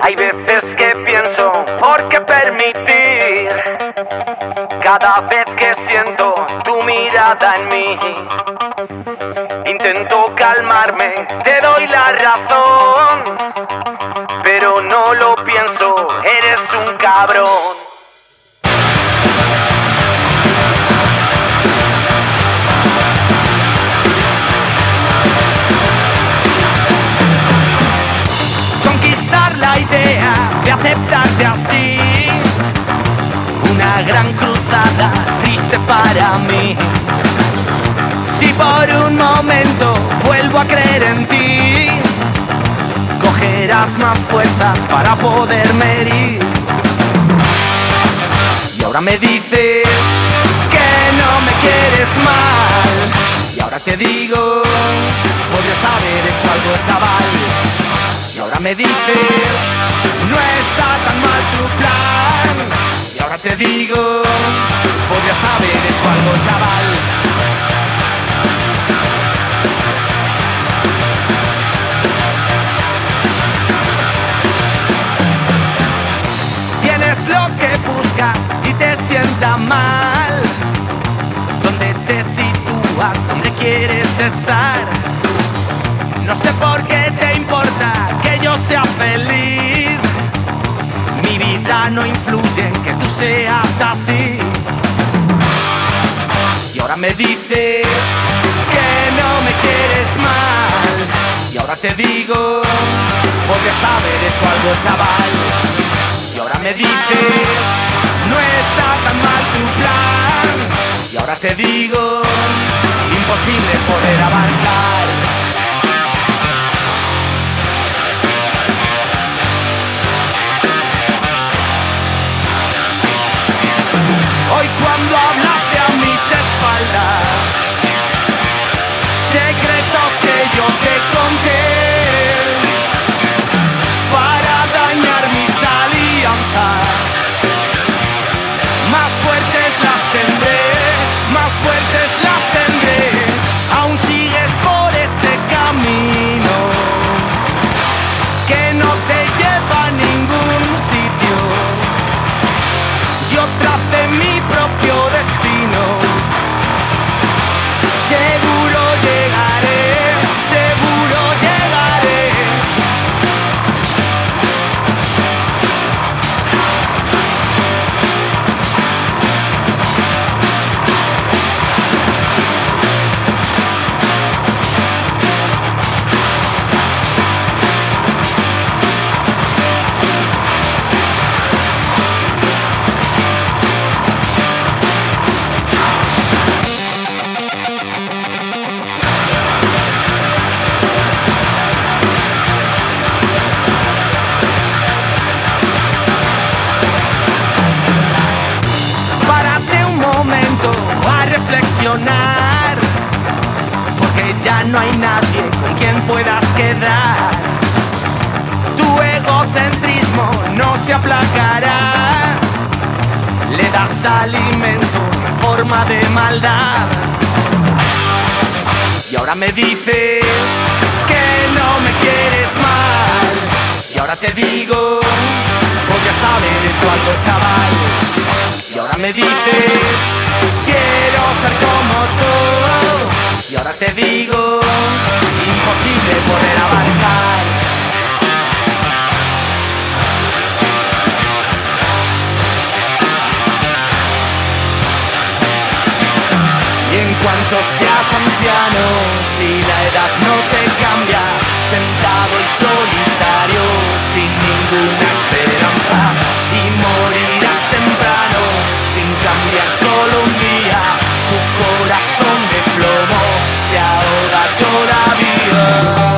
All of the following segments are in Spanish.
Hay veces que pienso, ¿por qué permitir? Cada vez que siento tu mirada en mí, intento calmarme, te doy la razón, pero no lo pienso, eres un cabrón. La idea de aceptarte así, una gran cruzada triste para mí. Si por un momento vuelvo a creer en ti, cogerás más fuerzas para poderme herir. Y ahora me dices que no me quieres mal, y ahora te digo, podrías haber hecho algo, chaval. Y ahora me dices, no está tan mal tu plan. Y ahora te digo, podrías haber hecho algo, chaval. Tienes lo que buscas y te sienta mal. ¿Dónde te sitúas? ¿Dónde quieres estar? No sé por qué te importa que yo sea feliz. Mi vida no influye en que tú seas así. Y ahora me dices que no me quieres mal. Y ahora te digo, podrías haber hecho algo, chaval. Y ahora me dices, no está tan mal tu plan. Y ahora te digo, imposible poder abarcar. Hoy cuando hablaste a mis espaldas, secretos que yo te conté, para dañar mis alianzas, más fuertes las tendré, más fuertes las tendré. Aún sigues por ese camino que no te lleva a ningún sitio. Yo tracé mi propio destino. Seguro llegaré, seguro llegaré. Reflexionar, porque ya no hay nadie con quien puedas quedar. Tu egocentrismo no se aplacará, le das alimento en forma de maldad. Y ahora me dices que no me quieres mal. Y ahora te digo, podrías haber hecho algo, chaval. Y ahora me dices, quiero ser como tú. Y ahora te digo, imposible poder abarcar. Y en cuanto seas anciano, si la edad no te cambia, sentado y solitario, sin ninguna esperanza, y morirás temprano, sin cambiar solo un día, tu corazón de plomo te ahoga todavía.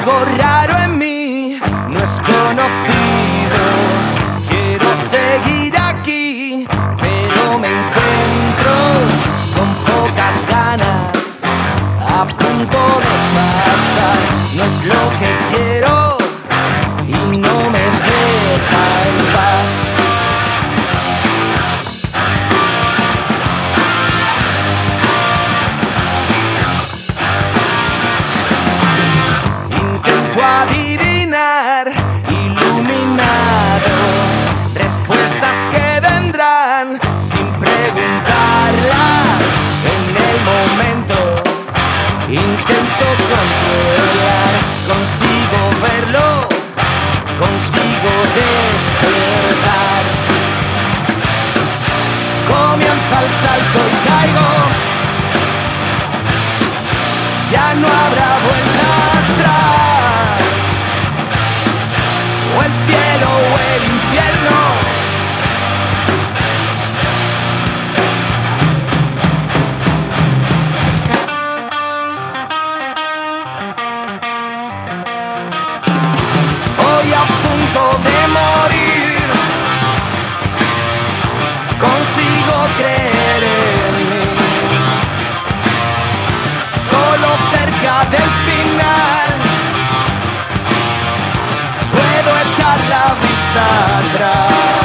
algo raro en mí no es conocido. Quiero seguir aquí, pero me encuentro con pocas ganas, a punto de pasar. No es lo que quiero y no me deja en paz. Intento adivinar, iluminado, respuestas que vendrán sin preguntarlas en el momento. Intento controlar, consigo verlo, consigo despertar. Comienza el salto y caigo, ya no habrá vuelta atrás. O el cielo o el infierno. Hoy a punto de morir, consigo creer en mí. Solo cerca del final puedo echar la vista atrás.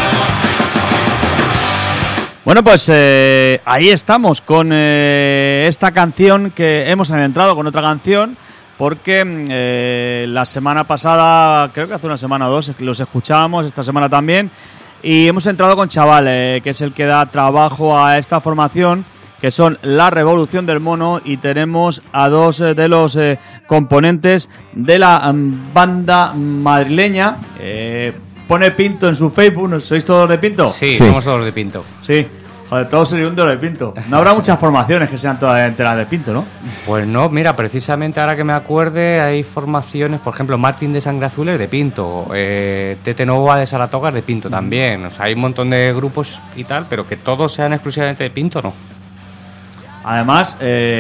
Bueno, pues ahí estamos con esta canción que hemos entrado con otra canción. Porque la semana pasada, creo que hace una semana o dos, los escuchábamos, esta semana también, y hemos entrado con Chaval, que es el que da trabajo a esta formación, que son La Revolución del Mono, y tenemos a dos de los componentes de la banda madrileña. Pone Pinto en su Facebook, ¿sois todos de Pinto? Sí, somos todos de Pinto. Sí. Joder, todos oriundos de Pinto. No habrá muchas formaciones que sean todas enteras de Pinto, ¿no? Pues no, mira, precisamente ahora que me acuerde, hay formaciones, por ejemplo, Martín de Sangre Azul es de Pinto, Tete Nova de Saratoga es de Pinto también. O sea, hay un montón de grupos y tal, pero que todos sean exclusivamente de Pinto, no. Además,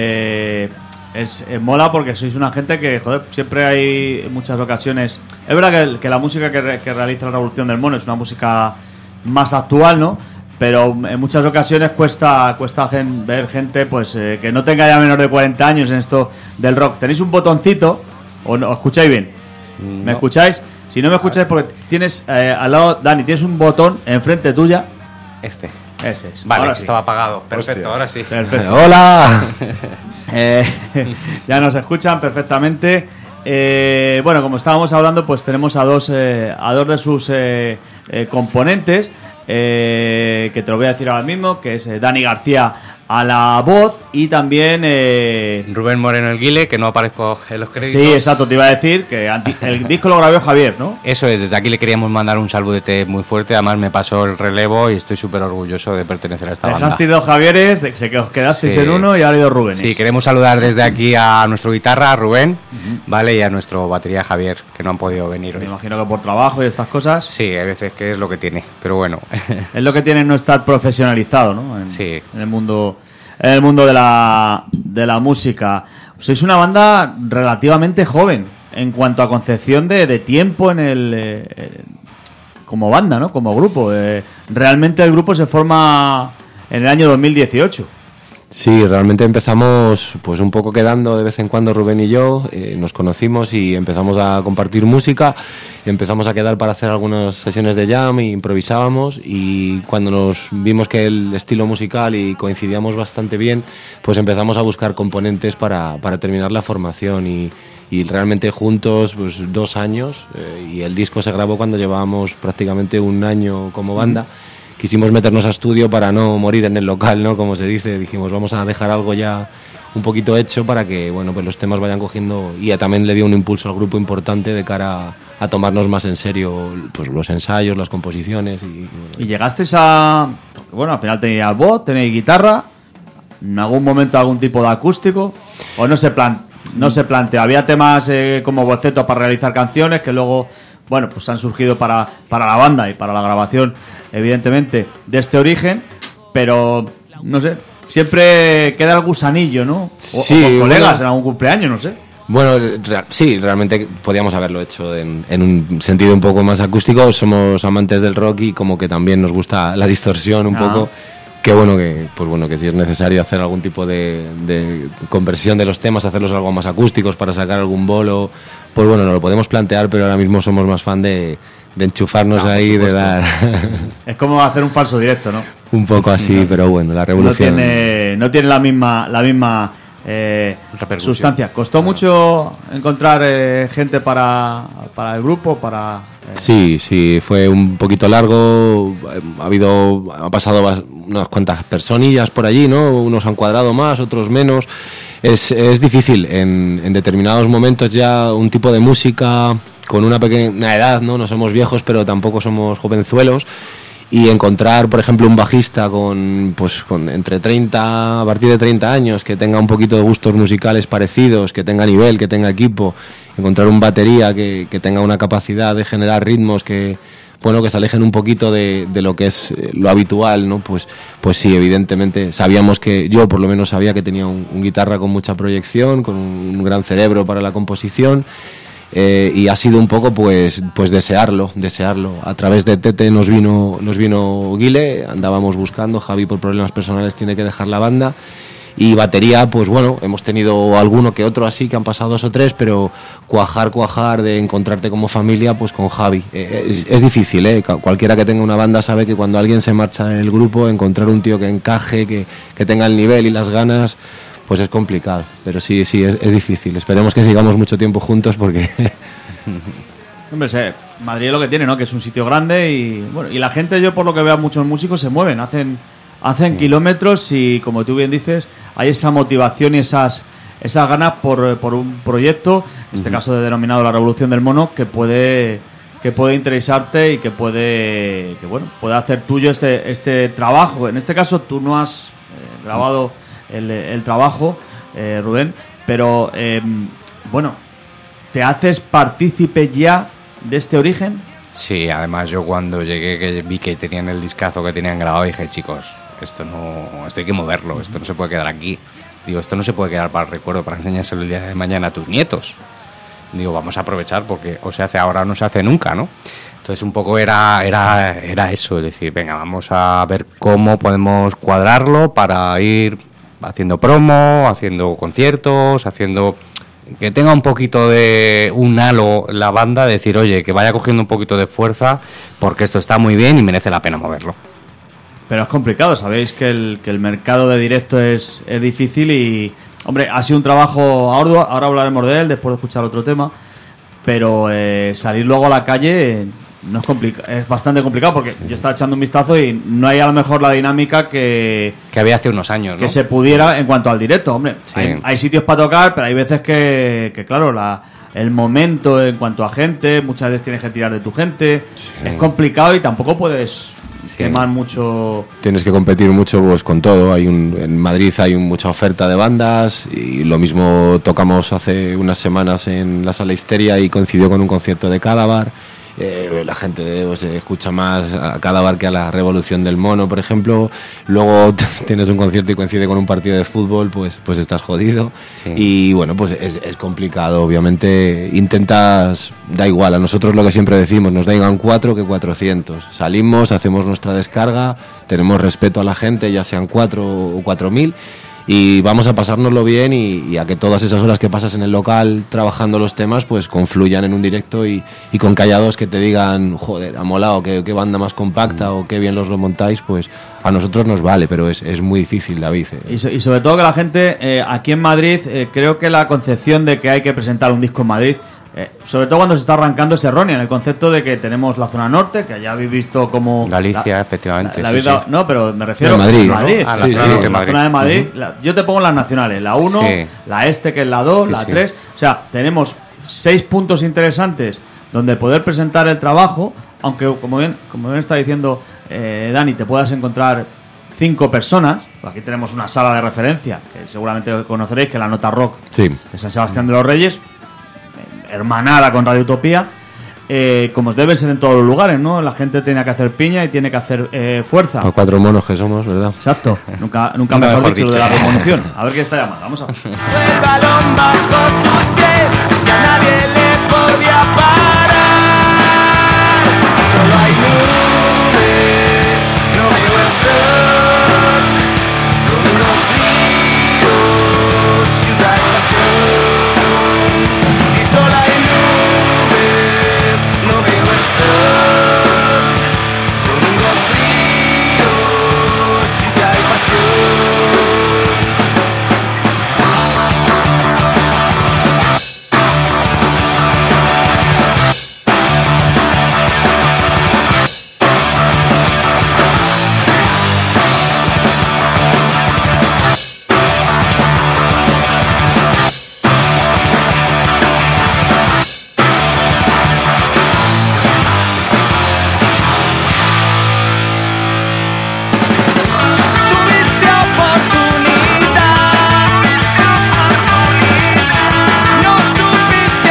mola porque sois una gente que, joder, siempre hay en muchas ocasiones. Es verdad que la música que realiza La Revolución del Mono es una música más actual, ¿no? Pero en muchas ocasiones cuesta ver gente pues que no tenga ya menos de 40 años en esto del rock. ¿Tenéis un botoncito? ¿O no? ¿Os escucháis bien? ¿Me escucháis? Si no me escucháis, porque tienes al lado, Dani, tienes un botón enfrente tuya. Ese es. Vale, ahora sí. estaba apagado. Perfecto, Hostia. ahora sí. Perfecto. ¡Hola! Ya nos escuchan perfectamente. Bueno, como estábamos hablando, pues tenemos a dos de sus componentes. Que te lo voy a decir ahora mismo, que es Dani García a la voz y también Rubén Moreno el Guile, que no aparezco en los créditos. sí, exacto, te iba a decir que el disco lo grabó Javier, ¿no? Eso es, desde aquí le queríamos mandar un saludete muy fuerte. Además me pasó el relevo y estoy súper orgulloso de pertenecer a esta banda. Dejasteis dos Javieres, que os quedasteis Sí. en uno y ahora hay dos Rubénes. Sí, queremos saludar desde aquí a nuestro guitarra, a Rubén, ¿vale? Y a nuestro batería, Javier, que no han podido venir Me hoy. imagino que por trabajo y estas cosas. Sí, hay veces que es lo que tiene, pero bueno. Es lo que tiene no estar profesionalizado, ¿no? Sí. En el mundo de la música. Sois una banda relativamente joven en cuanto a concepción de tiempo en el como banda, ¿no? Como grupo. Realmente el grupo se forma en el año 2018. Sí, realmente empezamos pues un poco quedando de vez en cuando Rubén y yo, nos conocimos y empezamos a compartir música, empezamos a quedar para hacer algunas sesiones de jam e improvisábamos, y cuando nos vimos que el estilo musical y coincidíamos bastante bien, pues empezamos a buscar componentes para terminar la formación y realmente juntos pues 2 años, y el disco se grabó cuando llevábamos prácticamente un año como banda. Quisimos meternos a estudio para no morir en el local, ¿no? Como se dice, dijimos vamos a dejar algo ya un poquito hecho para que, bueno, pues los temas vayan cogiendo, y también le dio un impulso al grupo importante de cara a tomarnos más en serio pues los ensayos, las composiciones Y llegasteis a... Bueno, al final tenéis voz, tenéis guitarra, en algún momento algún tipo de acústico, o no se planteó. Había temas como bocetos para realizar canciones que luego, bueno, pues han surgido para la banda y para la grabación, evidentemente, de este origen, pero no sé, siempre queda el gusanillo, ¿no? O Sí, con colegas bueno. en algún cumpleaños, no sé. Bueno, sí, realmente podíamos haberlo hecho en un sentido un poco más acústico. Somos amantes del rock y como que también nos gusta la distorsión un poco. Que bueno, que si es necesario hacer algún tipo de conversión de los temas, hacerlos algo más acústicos para sacar algún bolo, pues bueno, nos lo podemos plantear, pero ahora mismo somos más fan de enchufarnos ahí, de dar... Es como hacer un falso directo, ¿no? Un poco así, pero bueno, la revolución... No tiene la misma sustancia. ¿Costó mucho encontrar gente para el grupo? Sí, fue un poquito largo. Ha pasado unas cuantas personillas por allí, ¿no? Unos han cuadrado más, otros menos. Es difícil en determinados momentos ya un tipo de música con una pequeña edad, ¿no? No somos viejos, pero tampoco somos jovenzuelos. Y encontrar, por ejemplo, un bajista con entre 30, a partir de 30 años, que tenga un poquito de gustos musicales parecidos, que tenga nivel, que tenga equipo, encontrar un batería que tenga una capacidad de generar ritmos que se alejen un poquito de lo que es lo habitual, ¿no? Pues sí, evidentemente sabíamos yo por lo menos sabía que tenía un guitarra con mucha proyección, con un gran cerebro para la composición. Y ha sido un poco pues desearlo. A través de Tete nos vino Guile, andábamos buscando, Javi por problemas personales tiene que dejar la banda, y batería, pues bueno, hemos tenido alguno que otro así, que han pasado 2 o 3, pero cuajar de encontrarte como familia, pues con Javi. Es difícil, cualquiera que tenga una banda sabe que cuando alguien se marcha del grupo, encontrar un tío que encaje, que tenga el nivel y las ganas, pues es complicado, pero sí, es difícil. Esperemos que sigamos mucho tiempo juntos porque... Hombre, Madrid es lo que tiene, ¿no? Que es un sitio grande y la gente, yo por lo que veo, muchos músicos se mueven, hacen kilómetros y, como tú bien dices, hay esa motivación y esas ganas por un proyecto, en este caso denominado La Revolución del Mono, que puede interesarte y que puede hacer tuyo este trabajo. En este caso tú no has grabado el trabajo, Rubén, pero ¿te haces partícipe ya de este origen? Sí, además yo cuando llegué, que vi que tenían el discazo que tenían grabado, dije, chicos, esto hay que moverlo, esto no se puede quedar aquí. Digo, esto no se puede quedar para el recuerdo, para enseñárselo el día de mañana a tus nietos. Digo, vamos a aprovechar porque o se hace ahora o no se hace nunca, ¿no? Entonces un poco era eso, es decir, venga, vamos a ver cómo podemos cuadrarlo para ir haciendo promo, haciendo conciertos, haciendo que tenga un poquito de un halo la banda, decir, oye, que vaya cogiendo un poquito de fuerza porque esto está muy bien y merece la pena moverlo. Pero es complicado, sabéis que el mercado de directo es difícil y, hombre, ha sido un trabajo arduo, ahora hablaremos de él después de escuchar otro tema, pero salir luego a la calle no es bastante complicado porque yo estaba echando un vistazo y no hay a lo mejor la dinámica que había hace unos años, ¿no? Que se pudiera en cuanto al directo, hombre. Sí. Hay sitios para tocar, pero hay veces que claro, el momento en cuanto a gente, muchas veces tienes que tirar de tu gente, sí. Es complicado y tampoco puedes quemar mucho. Tienes que competir mucho pues con todo. En Madrid hay mucha oferta de bandas y lo mismo tocamos hace unas semanas en la Sala Histeria y coincidió con un concierto de Cadavar. La gente escucha más a Cadavar que a la Revolución del Mono, por ejemplo. Luego tienes un concierto y coincide con un partido de fútbol, pues estás jodido. Sí. Y bueno, pues es complicado. Obviamente da igual, a nosotros lo que siempre decimos, nos da 4 que 400. Salimos, hacemos nuestra descarga, tenemos respeto a la gente, ya sean 4 o 4.000. Y vamos a pasárnoslo bien y a que todas esas horas que pasas en el local trabajando los temas pues confluyan en un directo y con callados que te digan, joder, ha molado, qué banda más compacta o qué bien los lo montáis, pues a nosotros nos vale, pero es muy difícil, David. Y sobre todo que la gente aquí en Madrid, creo que la concepción de que hay que presentar un disco en Madrid, sobre todo cuando se está arrancando, es errónea en el concepto de que tenemos la zona norte, que ya habéis visto como Galicia, efectivamente. Sí. No, pero me refiero a Madrid. A la zona de Madrid. Yo te pongo las nacionales, la 1, la este que es la 2, la 3. O sea, tenemos 6 puntos interesantes donde poder presentar el trabajo, aunque como bien está diciendo Dani, te puedas encontrar 5 personas. Aquí tenemos una sala de referencia que seguramente conoceréis, que es la Nota Rock de San Sebastián de los Reyes, hermanada con Radio Utopía, como debe ser en todos los lugares, ¿no? La gente tiene que hacer piña y tiene que hacer fuerza. Para 4 monos que somos, ¿verdad? Exacto. Nunca mejor dicho lo de la revolución. A ver quién está llamando. Vamos a ver. El balón bajo sus pies, ya nadie le podía parar. Solo hay nubes, no veo el sol. Domingos fríos, ciudad y pasión. Y solo hay nubes, no veo el sol. Domingos fríos, ciudad y pasión. Tuviste oportunidad, no supiste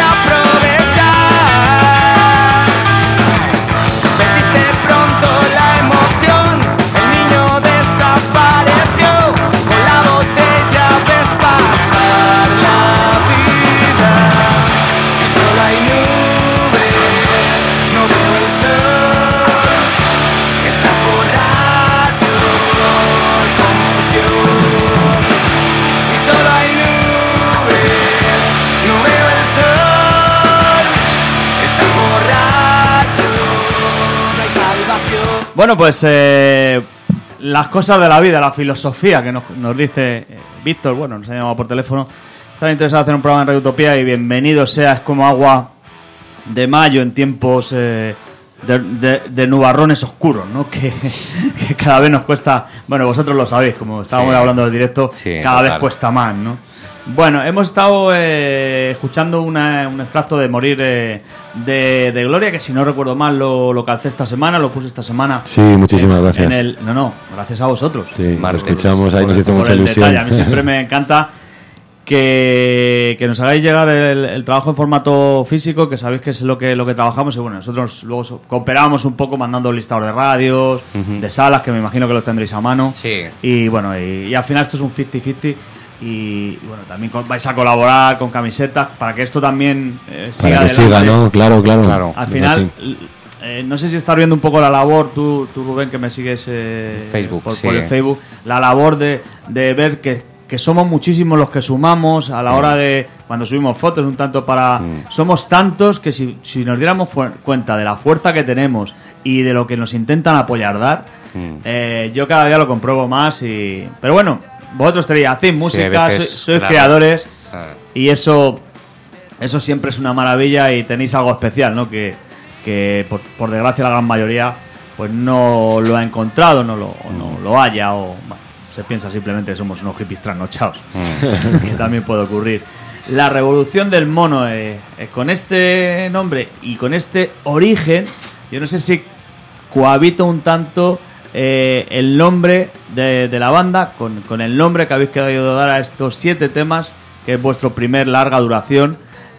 aprovechar. Perdiste pronto la emoción, el niño desapareció. Con la botella ves pasar la vida. Y solo hay nubes, no veo el sol. Estás borracho, confusión. Y solo hay nubes, no veo el sol. Estás borracho, no hay salvación. Bueno, pues las cosas de la vida, la filosofía que nos dice Víctor, bueno, nos ha llamado por teléfono. Está interesado en hacer un programa en Radio Utopía y bienvenido sea, es como agua de mayo en tiempos de nubarrones oscuros, ¿no? Que cada vez nos cuesta, bueno, vosotros lo sabéis, como estábamos Sí. hablando del directo, Sí, cada vez total. cuesta más, ¿no? Bueno, hemos estado escuchando un extracto de Morir de Gloria, que si no recuerdo mal lo calcé esta semana, lo puse esta semana. Sí, muchísimas gracias. No, gracias a vosotros. Sí, lo Martes. escuchamos, ahí nos hizo Por mucha el ilusión. detalle. A mí siempre me encanta que nos hagáis llegar el trabajo en formato físico, que sabéis que es lo que trabajamos. Y bueno, nosotros luego cooperamos un poco mandando listados de radios, de salas, que me imagino que los tendréis a mano. Sí. Y bueno, y al final esto es un 50-50. Y bueno, también vais a colaborar con camisetas para que esto también siga Para que adelante. siga, ¿no? Claro. Al Es final, así. no sé si estás viendo un poco la labor, tú Rubén, que me sigues Facebook, por sí. el Facebook, la labor de ver que somos muchísimos los que sumamos a la hora de, cuando subimos fotos, un tanto para... Somos tantos que si nos diéramos cuenta de la fuerza que tenemos y de lo que nos intentan apoyar dar, yo cada día lo compruebo más. Pero bueno, vosotros hacéis música, a veces, sois claro. creadores, Ah. y eso siempre es una maravilla, y tenéis algo especial, ¿no? Que por desgracia la gran mayoría pues no lo ha encontrado, o no lo haya, o bueno, se piensa simplemente que somos unos hippies trasnochados, que también puede ocurrir. La revolución del mono, con este nombre y con este origen, yo no sé si cohabita un tanto el nombre de la banda con el nombre que habéis querido dar a estos 7 temas, que es vuestro primer larga duración.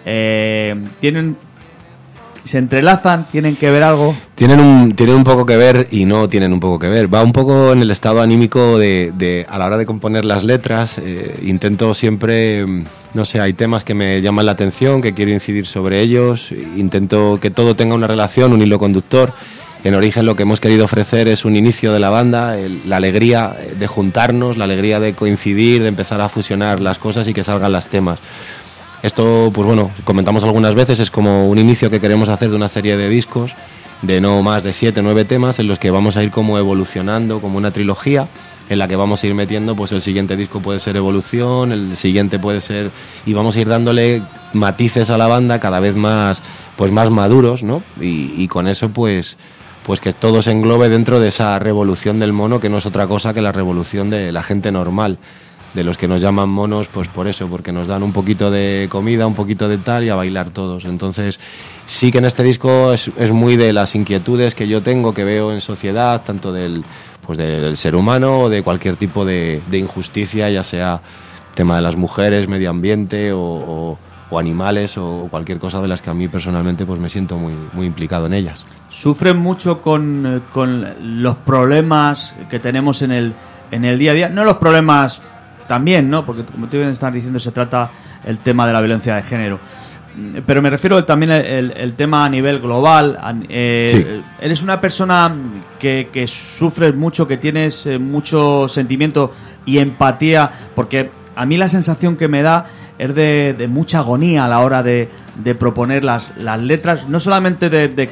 ¿Se entrelazan? ¿Tienen que ver algo? Tienen un poco que ver y no tienen un poco que ver. Va un poco en el estado anímico de a la hora de componer las letras. Intento siempre, no sé, hay temas que me llaman la atención, que quiero incidir sobre ellos. Intento que todo tenga una relación, un hilo conductor. En Origen lo que hemos querido ofrecer es un inicio de la banda, la alegría de juntarnos, la alegría de coincidir, de empezar a fusionar las cosas y que salgan los temas. Esto, pues bueno, comentamos algunas veces, es como un inicio que queremos hacer de una serie de discos de no más de 7 o 9 temas en los que vamos a ir como evolucionando, como una trilogía en la que vamos a ir metiendo, pues el siguiente disco puede ser Evolución, el siguiente puede ser... y vamos a ir dándole matices a la banda cada vez más, pues más maduros, ¿no? Y con eso, pues que todo se englobe dentro de esa revolución del mono, que no es otra cosa que la revolución de la gente normal, de los que nos llaman monos, pues por eso, porque nos dan un poquito de comida, un poquito de tal, y a bailar todos. Entonces, sí que en este disco es muy de las inquietudes que yo tengo, que veo en sociedad, tanto del ser humano o de cualquier tipo de injusticia, ya sea tema de las mujeres, medio ambiente o o animales o cualquier cosa de las que a mí personalmente pues me siento muy, muy implicado en ellas. ¿Sufren mucho con los problemas que tenemos en el día a día? No los problemas también, ¿no? Porque como tú bien estás diciendo, se trata el tema de la violencia de género. Pero me refiero también el tema a nivel global. Sí. Eres una persona que sufres mucho, que tienes mucho sentimiento y empatía, porque a mí la sensación que me da es de mucha agonía a la hora de proponer las letras, no solamente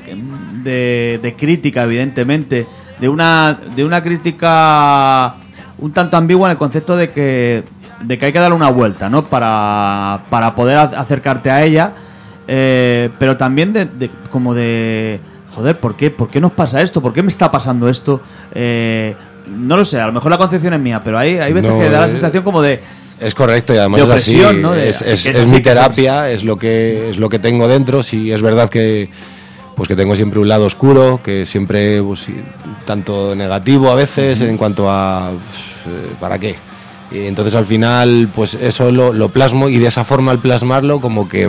de crítica, evidentemente, de una crítica un tanto ambigua en el concepto de que hay que darle una vuelta, ¿no? Para poder acercarte a ella, pero también joder, ¿por qué nos pasa esto? ¿Por qué me está pasando esto? No lo sé, a lo mejor la concepción es mía, pero hay veces que da la sensación como de... Es correcto, y además de opresión, es así, ¿no? es mi terapia, es lo que tengo dentro. Sí, es verdad que tengo siempre un lado oscuro, que siempre pues, tanto negativo a veces en cuanto a ¿para qué? Y entonces al final pues eso lo plasmo, y de esa forma al plasmarlo como que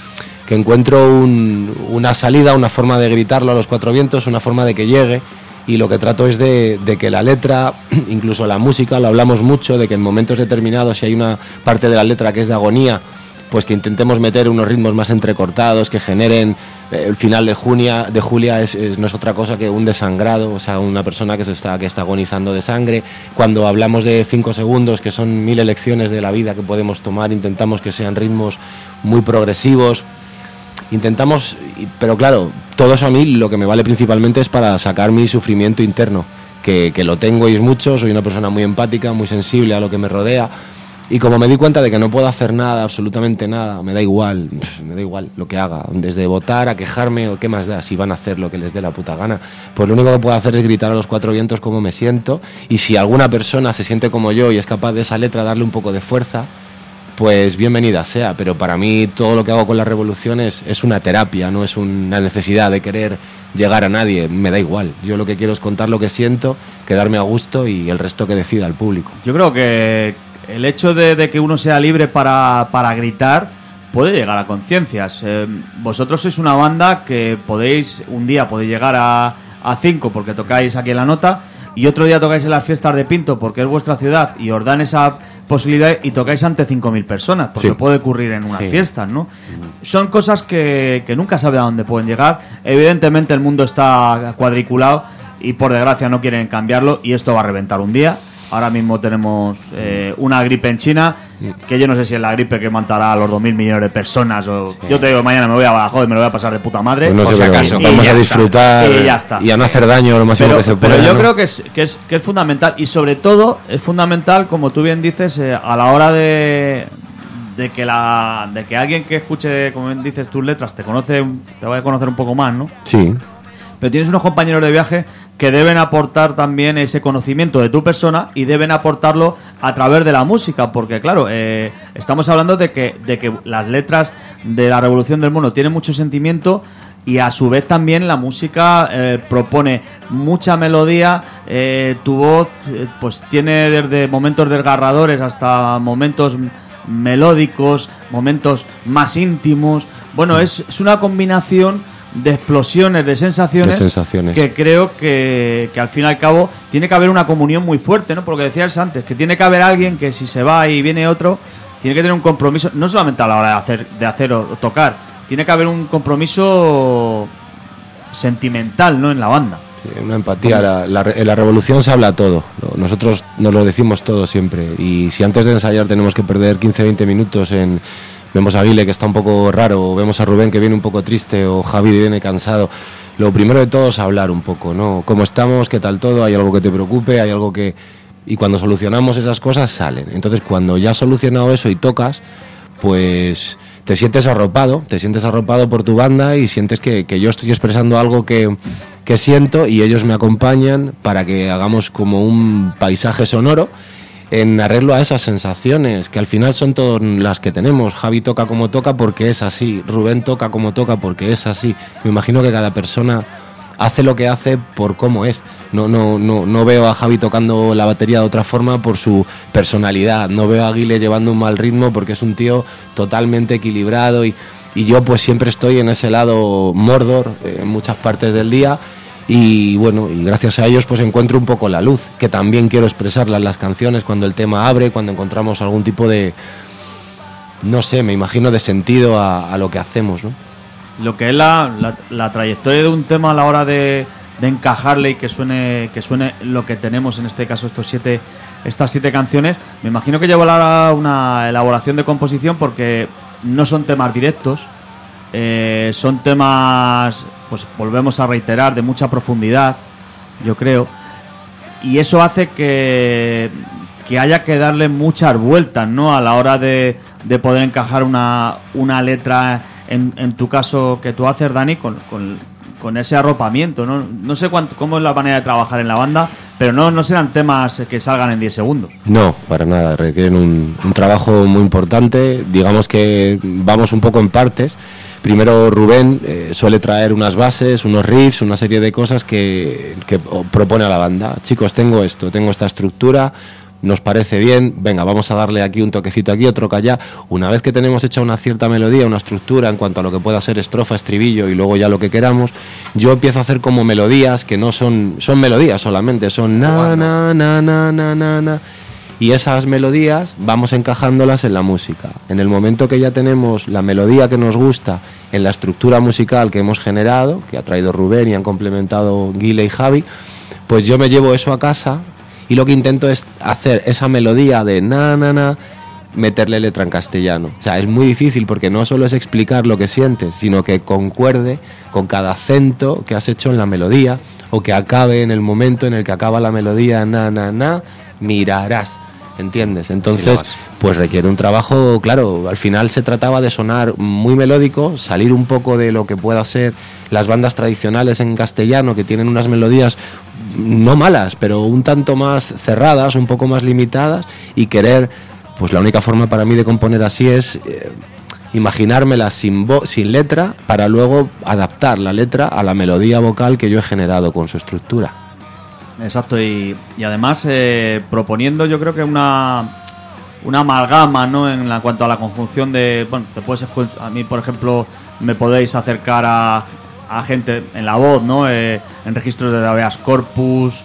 encuentro una salida, una forma de gritarlo a los cuatro vientos, una forma de que llegue. Y lo que trato es de que la letra, incluso la música, lo hablamos mucho, de que en momentos determinados, si hay una parte de la letra que es de agonía, pues que intentemos meter unos ritmos más entrecortados, que generen el final de Julia no es otra cosa que un desangrado, o sea, una persona que está agonizando de sangre. Cuando hablamos de 5 segundos, que son 1000 elecciones de la vida que podemos tomar, intentamos que sean ritmos muy progresivos. Intentamos, pero claro, todo eso a mí lo que me vale principalmente es para sacar mi sufrimiento interno, que lo tengo y es mucho. Soy una persona muy empática, muy sensible a lo que me rodea, y como me di cuenta de que no puedo hacer nada, absolutamente nada, me da igual lo que haga, desde votar a quejarme o qué más da, si van a hacer lo que les dé la puta gana, pues lo único que puedo hacer es gritar a los cuatro vientos cómo me siento, y si alguna persona se siente como yo y es capaz de esa letra darle un poco de fuerza, pues bienvenida sea. Pero para mí todo lo que hago con la revolución es una terapia, no es una necesidad de querer llegar a nadie, me da igual. Yo lo que quiero es contar lo que siento, quedarme a gusto, y el resto que decida el público. Yo creo que el hecho de que uno sea libre para gritar puede llegar a conciencias. Vosotros sois una banda que un día podéis llegar a 5 porque tocáis aquí en La Nota, y otro día tocáis en las fiestas de Pinto porque es vuestra ciudad y os dan esa posibilidad, y tocáis ante 5.000 personas, porque sí, puede ocurrir en unas fiestas, ¿no? Son cosas que nunca sabe a dónde pueden llegar. Evidentemente el mundo está cuadriculado y por desgracia no quieren cambiarlo, y esto va a reventar un día. Ahora mismo tenemos una gripe en China, que yo no sé si es la gripe que matará a los 2.000 millones de personas. O... Sí. Yo te digo, mañana me voy a Badajoz y me lo voy a pasar de puta madre. Pues no sé, si acaso. Vamos a disfrutar y a no hacer daño lo máximo que se pueda. Pero yo creo que es fundamental, y sobre todo es fundamental, como tú bien dices, a la hora de que alguien que escuche, como bien dices, tus letras te vaya a conocer un poco más, ¿no? Sí. Pero tienes unos compañeros de viaje que deben aportar también ese conocimiento de tu persona, y deben aportarlo a través de la música, porque claro, estamos hablando de que las letras de la Revolución del Mono tienen mucho sentimiento, y a su vez también la música propone mucha melodía. Tu voz pues tiene desde momentos desgarradores hasta momentos melódicos, momentos más íntimos. Bueno, es una combinación de explosiones, de sensaciones, que creo que al fin y al cabo tiene que haber una comunión muy fuerte, ¿no? Porque decías antes, que tiene que haber alguien que si se va y viene otro, tiene que tener un compromiso, no solamente a la hora de hacer o tocar, tiene que haber un compromiso sentimental, ¿no? En la banda. Sí, una empatía. En la revolución se habla todo. Nosotros nos lo decimos todo siempre. Y si antes de ensayar tenemos que perder 15-20 minutos vemos a Guile que está un poco raro, o vemos a Rubén que viene un poco triste, o Javi viene cansado, lo primero de todo es hablar un poco, ¿no? ¿Cómo estamos? ¿Qué tal todo? ¿Hay algo que te preocupe? ¿Hay algo que...? Y cuando solucionamos esas cosas salen. Entonces cuando ya has solucionado eso y tocas, pues te sientes arropado por tu banda, y sientes que yo estoy expresando algo que siento, y ellos me acompañan para que hagamos como un paisaje sonoro en arreglo a esas sensaciones, que al final son todas las que tenemos. Javi toca como toca porque es así, Rubén toca como toca porque es así. Me imagino que cada persona hace lo que hace por cómo es. No veo a Javi tocando la batería de otra forma por su personalidad. No veo a Guile llevando un mal ritmo porque es un tío totalmente equilibrado y yo pues siempre estoy en ese lado Mordor en muchas partes del día. Y bueno, y gracias a ellos pues encuentro un poco la luz, que también quiero expresarla en las canciones cuando el tema abre, cuando encontramos algún tipo de, no sé, me imagino de sentido a lo que hacemos, ¿no? Lo que es la trayectoria de un tema a la hora de encajarle y que suene lo que tenemos, en este caso estas 7 canciones, me imagino que lleva una elaboración de composición porque no son temas directos, son temas, pues volvemos a reiterar, de mucha profundidad, yo creo, y eso hace que haya que darle muchas vueltas, ¿no? A la hora de poder encajar una letra, en tu caso que tú haces, Dani, con ese arropamiento, ¿no? No sé cómo es la manera de trabajar en la banda, pero no serán temas que salgan en 10 segundos. No, para nada, requieren un trabajo muy importante. Digamos que vamos un poco en partes. Primero Rubén suele traer unas bases, unos riffs, una serie de cosas que propone a la banda. Chicos, tengo esta estructura, nos parece bien, venga, vamos a darle aquí un toquecito aquí, otro allá. Una vez que tenemos hecha una cierta melodía, una estructura en cuanto a lo que pueda ser estrofa, estribillo y luego ya lo que queramos, yo empiezo a hacer como melodías que no son melodías solamente, son na, na, na, na, na, na, na. Y esas melodías vamos encajándolas en la música. En el momento que ya tenemos la melodía que nos gusta en la estructura musical que hemos generado, que ha traído Rubén y han complementado Guile y Javi, pues yo me llevo eso a casa y lo que intento es hacer esa melodía de na, na, na, meterle letra en castellano. O sea, es muy difícil porque no solo es explicar lo que sientes, sino que concuerde con cada acento que has hecho en la melodía o que acabe en el momento en el que acaba la melodía na, na, na, mirarás. ¿Entiendes? Entonces, sí, pues requiere un trabajo, claro, al final se trataba de sonar muy melódico, salir un poco de lo que pueda ser las bandas tradicionales en castellano, que tienen unas melodías no malas, pero un tanto más cerradas, un poco más limitadas, y pues la única forma para mí de componer así es imaginármela sin letra, para luego adaptar la letra a la melodía vocal que yo he generado con su estructura. Exacto, y además proponiendo, yo creo que una amalgama, ¿no? En cuanto a la conjunción de, bueno, a mí, por ejemplo, me podéis acercar a gente en la voz, ¿no? En registros de Habeas Corpus,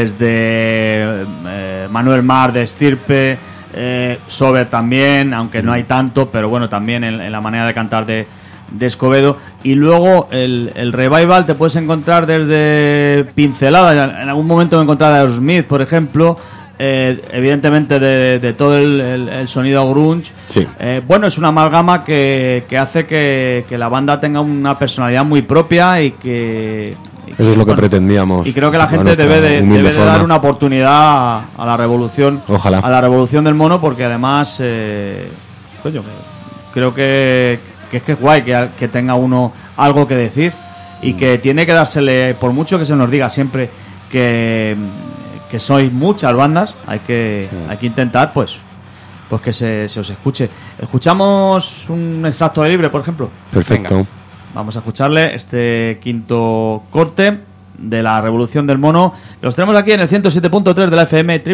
desde Manuel Mar de Estirpe, Sober también, aunque no hay tanto, pero bueno, también en la manera de cantar de Escobedo, y luego el revival te puedes encontrar desde pinceladas. En algún momento me he encontrado a Aerosmith, por ejemplo, evidentemente de todo el sonido grunge. Sí. Bueno, es una amalgama que hace que la banda tenga una personalidad muy propia y que eso es lo que pretendíamos. Y creo que la gente debe de dar una oportunidad a la revolución. Ojalá. A la revolución del mono, porque además coño, creo que es guay que tenga uno algo que decir y que tiene que dársele, por mucho que se nos diga siempre que sois muchas bandas, hay que intentar pues que se os escuche. Escuchamos un extracto de Libre, por ejemplo. Perfecto. Venga, vamos a escucarle este quinto corte de la Revolución del Mono. Los tenemos aquí en el 107.3 de la FM,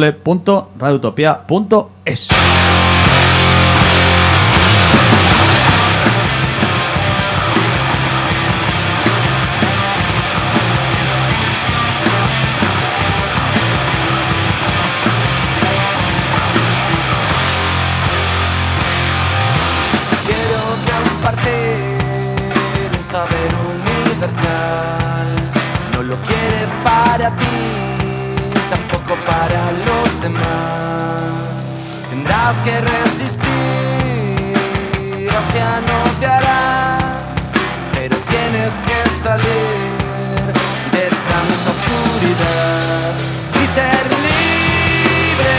www.radioutopia.es. Tendrás que resistir, océano te hará, pero tienes que salir de tanta oscuridad y ser libre.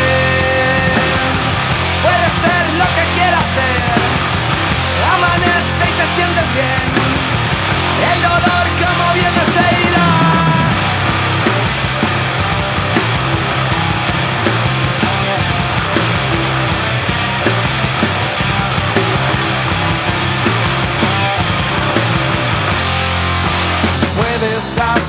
Puedes ser lo que quieras ser, amanece y te sientes bien, el dolor como viene se irá. Puedes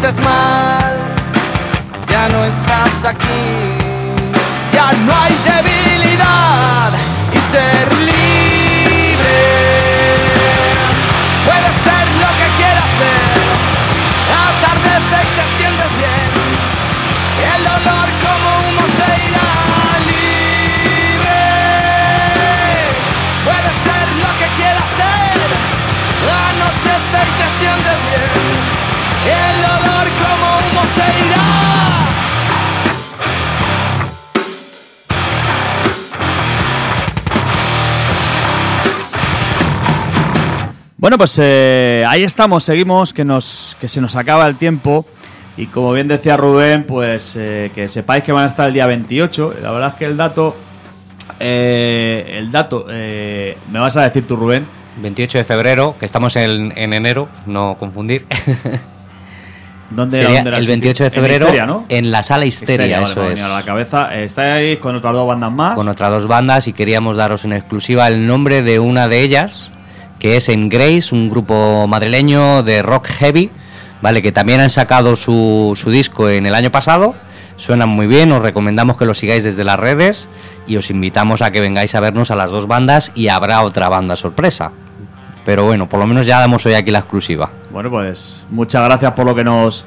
sientes mal, ya no estás aquí, ya no hay debilidad y ser libre. Puedes ser lo que quieras ser, atardece y te sientes bien, el olor como humo se irá libre. Puedes ser lo que quieras ser, anochece y te sientes bien, el olor como humo se irá. Bueno, pues ahí estamos, seguimos, que se nos acaba el tiempo. Y como bien decía Rubén, pues que sepáis que van a estar el día 28. La verdad es que el dato, ¿me vas a decir tú, Rubén? 28 de febrero, que estamos en enero, no confundir. ¿Dónde Sería era el 28 de sitio? febrero En Histeria, ¿no? en la Sala Histeria, Vale, eso me ha es. venido a la cabeza. Está ahí con otras dos bandas más. Con otras dos bandas, y queríamos daros en exclusiva el nombre de una de ellas, que es Emgrace, un grupo madrileño de rock heavy, vale, que también han sacado su disco en el año pasado. Suenan muy bien, os recomendamos que lo sigáis desde las redes y os invitamos a que vengáis a vernos a las dos bandas, y habrá otra banda sorpresa. Pero bueno, por lo menos ya damos hoy aquí la exclusiva. Bueno, pues muchas gracias por lo que nos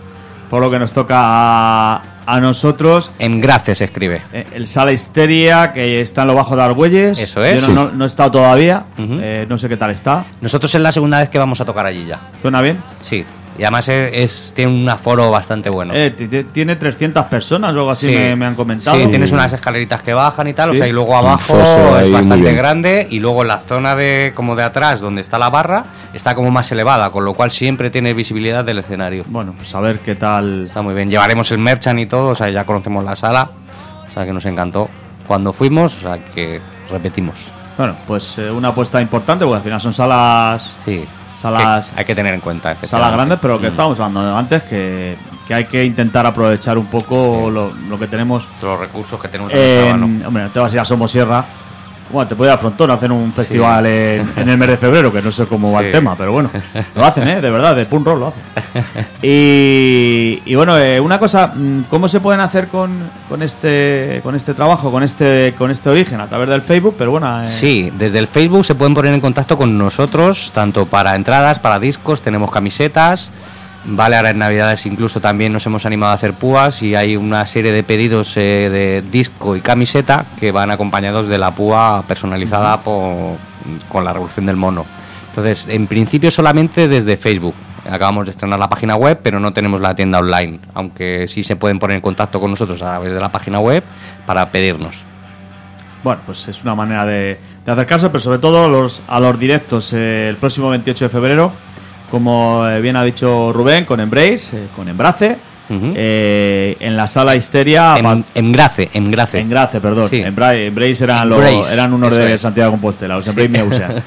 toca a nosotros. Emgrace se escribe. El Sala Histeria, que está en lo bajo de Argüelles. Eso es. Yo no he estado todavía. Ujú. No sé qué tal está. Nosotros es la segunda vez que vamos a tocar allí ya. ¿Suena bien? Sí. Y además tiene un aforo bastante bueno. Tiene 300 personas o algo así, Sí. me han comentado. Sí, tienes unas escaleritas que bajan y tal, Sí. o sea, y luego abajo foso ahí es muy bastante bien. grande, y luego la zona de atrás, donde está la barra, está como más elevada, con lo cual siempre tiene visibilidad del escenario. Bueno, pues a ver qué tal. Está muy bien. Llevaremos el merchan y todo, o sea, ya conocemos la sala, o sea, que nos encantó cuando fuimos, o sea, que repetimos. Bueno, pues una apuesta importante, porque al final son salas Sí. Salas- que hay que tener en cuenta, salas efectivamente. grandes, pero lo que Mm. estábamos hablando antes, que hay que intentar aprovechar un poco lo que tenemos. Todos los recursos que tenemos en el sábado. Hombre, no te vas a ir a Somosierra. Bueno, te puede ir a Frontón a hacer un festival en el mes de febrero, que no sé cómo va Sí. el tema, pero bueno, lo hacen, de verdad, de punk rock lo hacen. Y bueno, una cosa, ¿cómo se pueden hacer con este trabajo, con este origen? A través del Facebook, pero bueno. Sí, desde el Facebook se pueden poner en contacto con nosotros, tanto para entradas, para discos, tenemos camisetas, vale, ahora en Navidades incluso también nos hemos animado a hacer púas, y hay una serie de pedidos de disco y camiseta que van acompañados de la púa personalizada con la Revolución del Mono. Entonces, en principio solamente desde Facebook. Acabamos de estrenar la página web, pero no tenemos la tienda online, aunque sí se pueden poner en contacto con nosotros a través de la página web para pedirnos. Bueno, pues es una manera de acercarse, pero sobre todo a los directos el próximo 28 de febrero, como bien ha dicho Rubén, con Embrace, Ujú. en la Sala Histeria. Emgrace. Perdón. Sí. Embrace Embrace, eran unos eso de es. Santiago de Compostela, los Sí. Embrace me gustan.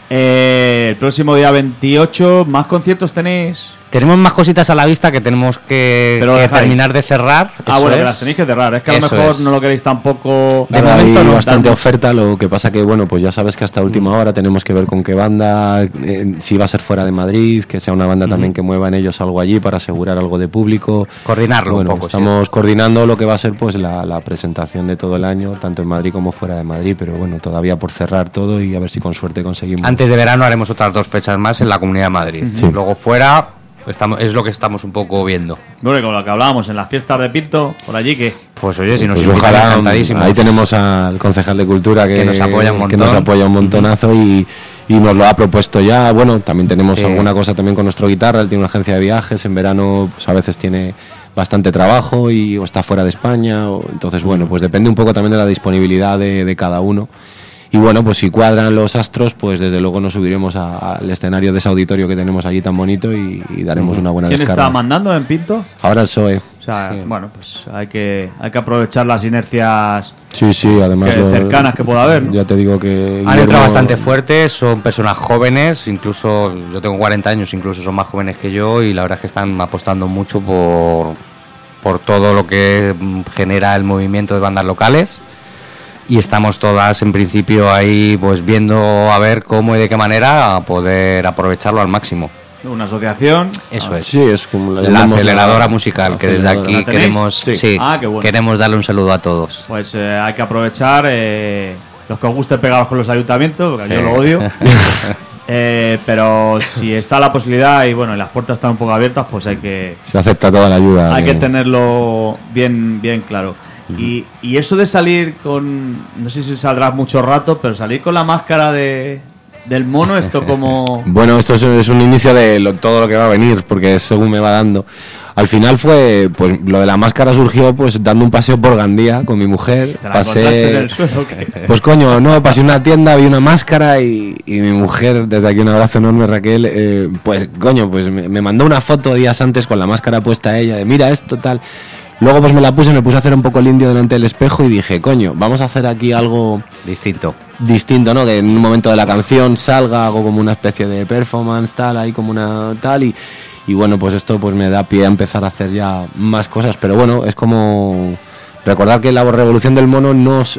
El próximo día 28, ¿más conciertos tenéis? Tenemos más cositas a la vista que tenemos que Pero lo dejáis. terminar de cerrar. Ah, eso bueno, que es. las tenéis que cerrar. Es que a lo Eso mejor es. no lo queréis tampoco. De Ahora momento hay no, bastante tanto. oferta, lo que pasa que, bueno, pues ya sabes que hasta última hora tenemos que ver con qué banda, si va a ser fuera de Madrid, que sea una banda también que muevan ellos algo allí para asegurar algo de público. Coordinarlo Bueno, un poco. sí. estamos coordinando lo que va a ser pues la presentación de todo el año, tanto en Madrid como fuera de Madrid, pero bueno, todavía por cerrar todo y a ver si con suerte conseguimos. Antes de verano haremos otras 2 fechas más en la Comunidad de Madrid. Sí. Luego fuera es lo que estamos un poco viendo. Bueno, y con lo que hablábamos en las fiestas de Pinto, por allí que. Pues oye, si nos Pues invitan, ojalá, encantadísimos. ahí tenemos al concejal de Cultura Que nos apoya un que montón. nos apoya un montonazo y nos lo ha propuesto ya. Bueno, también tenemos Sí. alguna cosa también con nuestro guitarra, él tiene una agencia de viajes, en verano pues a veces tiene bastante trabajo o está fuera de España, entonces bueno, pues depende un poco también de la disponibilidad de cada uno. Y bueno, pues si cuadran los astros, pues desde luego nos subiremos al escenario de ese auditorio que tenemos allí tan bonito y daremos una buena ¿Quién descarga. está mandando en Pinto? Ahora el PSOE. O sea, Sí. bueno, pues hay que aprovechar las inercias Sí, además cercanas que pueda haber, ¿no? Ya te digo que Han Guillermo- entrado bastante fuertes, son personas jóvenes, incluso yo tengo 40 años, incluso son más jóvenes que yo, y la verdad es que están apostando mucho por todo lo que genera el movimiento de bandas locales, y estamos todas en principio ahí pues viendo a ver cómo y de qué manera a poder aprovecharlo al máximo. una asociación. Eso es. Sí, es como La llamamos aceleradora musical, la que desde aceleradora. aquí ¿La tenéis? queremos, Sí. Ah, qué bueno. queremos darle un saludo a todos. Pues hay que aprovechar los que os guste pegaros con los ayuntamientos, porque Sí. yo lo odio. Pero si está la posibilidad y bueno, y las puertas están un poco abiertas, pues hay que Se acepta toda la ayuda. hay que tenerlo bien claro. Y eso de salir con, no sé si saldrás mucho rato, pero salir con la máscara del mono, esto como... Bueno, esto es un inicio de todo lo que va a venir, porque es según me va dando. Al final fue, pues lo de la máscara surgió pues dando un paseo por Gandía con mi mujer. ¿Te la encontraste en el suelo o qué? Pues coño, no, pasé una tienda, vi una máscara y mi mujer, desde aquí un abrazo enorme, Raquel, pues coño, pues me mandó una foto días antes con la máscara puesta ella, de mira esto, tal. Luego pues me puse a hacer un poco el indio delante del espejo y dije, coño, vamos a hacer aquí algo Distinto. distinto, ¿no? Que en un momento de la canción salga, hago como una especie de performance, tal, ahí como una tal y bueno, pues esto pues me da pie a empezar a hacer ya más cosas, pero bueno, es como recordar que la revolución del mono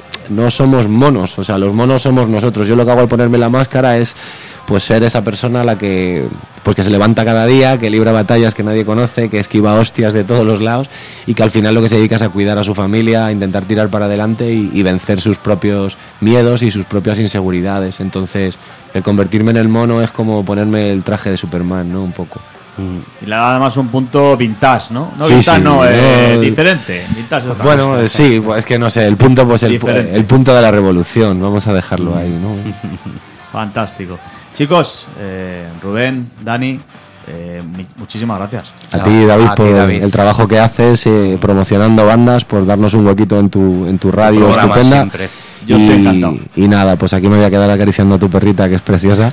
no somos monos, o sea, los monos somos nosotros. Yo lo que hago al ponerme la máscara es pues ser esa persona a la que pues que se levanta cada día, que libra batallas que nadie conoce, que esquiva hostias de todos los lados y que al final lo que se dedica es a cuidar a su familia, a intentar tirar para adelante y vencer sus propios miedos y sus propias inseguridades. Entonces, el convertirme en el mono es como ponerme el traje de Superman, ¿no? Un poco. Y le da además un punto vintage, ¿no? No Sí, vintage, sí, no, no, diferente. Vintage es otra Bueno, cosa. sí, pues es que no sé, el punto pues Diferente. el punto de la revolución, vamos a dejarlo ahí, ¿no? Fantástico. Chicos, Rubén, Dani, muchísimas gracias. A ti, David, A ti, por David. el trabajo que haces promocionando bandas, por darnos un huequito en tu radio Programa estupenda. siempre. Yo estoy encantado. Y nada, pues aquí me voy a quedar acariciando a tu perrita, que es preciosa.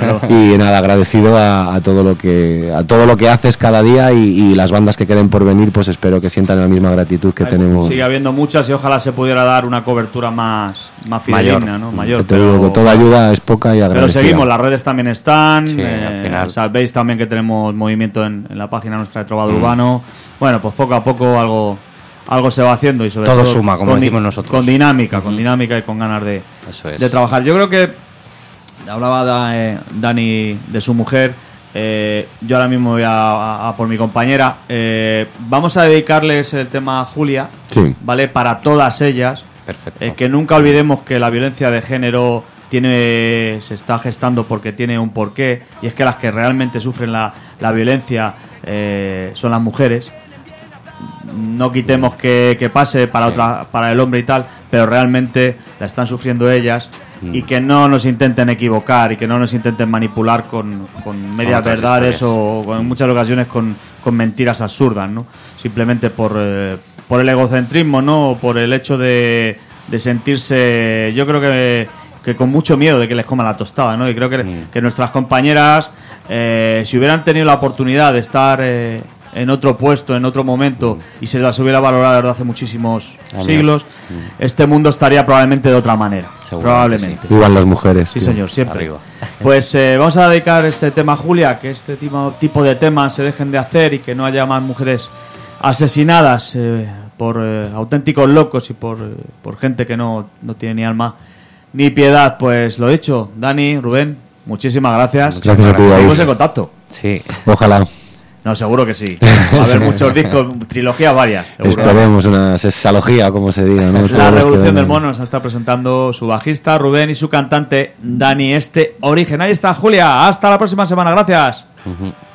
Y nada, agradecido a todo lo que haces cada día y las bandas que queden por venir, pues espero que sientan la misma gratitud que tenemos. Sigue habiendo muchas y ojalá se pudiera dar una cobertura más fidedigna, ¿no? Mayor. Que te digo que toda ayuda es poca y pero agradecida. seguimos, las redes también están. Sí, al final. Sabéis también que tenemos movimiento en la página nuestra de Trovado Urbano. Bueno, pues poco a poco algo se va haciendo y sobre Todo todo suma, como decimos nosotros. Con dinámica y con ganas Eso es. de trabajar. Yo creo que hablaba Dani de su mujer. Yo ahora mismo voy a por mi compañera. Vamos a dedicarles el tema a Julia, Sí. ¿vale? Para todas ellas. Perfecto. Que nunca olvidemos que la violencia de género se está gestando porque tiene un porqué, y es que las que realmente sufren la violencia son las mujeres. No quitemos que pase para el hombre y tal, pero realmente la están sufriendo ellas, y que no nos intenten equivocar y que no nos intenten manipular con medias otras verdades historias. o en muchas ocasiones con mentiras absurdas, ¿no? Simplemente por el egocentrismo, ¿no? O por el hecho de sentirse, yo creo que con mucho miedo de que les coman la tostada, ¿no? Y creo que nuestras compañeras, si hubieran tenido la oportunidad de estar en otro puesto, en otro momento, y se las hubiera valorado desde hace muchísimos Años. siglos, este mundo estaría probablemente de otra manera. Seguramente Probablemente. Vivan las mujeres. Sí, tío. señor, siempre. Arriba. Pues vamos a dedicar este tema a Julia, que este tipo de temas se dejen de hacer y que no haya más mujeres asesinadas por auténticos locos y por gente que no tiene ni alma ni piedad. Pues lo dicho, Dani, Rubén, muchísimas gracias. Gracias a ti, David. Seguimos en contacto. Sí. Ojalá. No, seguro que sí. Va a haber muchos discos, trilogías varias. Seguro. Esperemos una sexalogía, como se diga, ¿no? La Todos los que Revolución del vengan. Mono nos está presentando su bajista Rubén y su cantante Dani Origen. Ahí está Julia. Hasta la próxima semana. Gracias. Ujú.